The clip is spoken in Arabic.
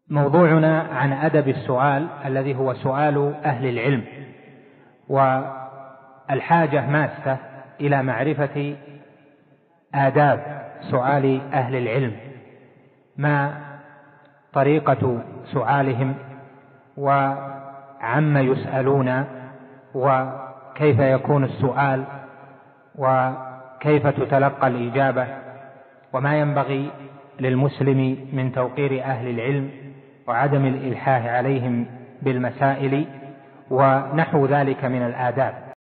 موضوعنا عن أدب السؤال الذي هو سؤال أهل العلم، والحاجة ماسة إلى معرفة آداب سؤال أهل العلم، ما طريقة سؤالهم وعما يسألون وكيف يكون السؤال وكيف تتلقى الإجابة، وما ينبغي للمسلم من توقير أهل العلم وعدم الإلحاح عليهم بالمسائل ونحو ذلك من الآداب.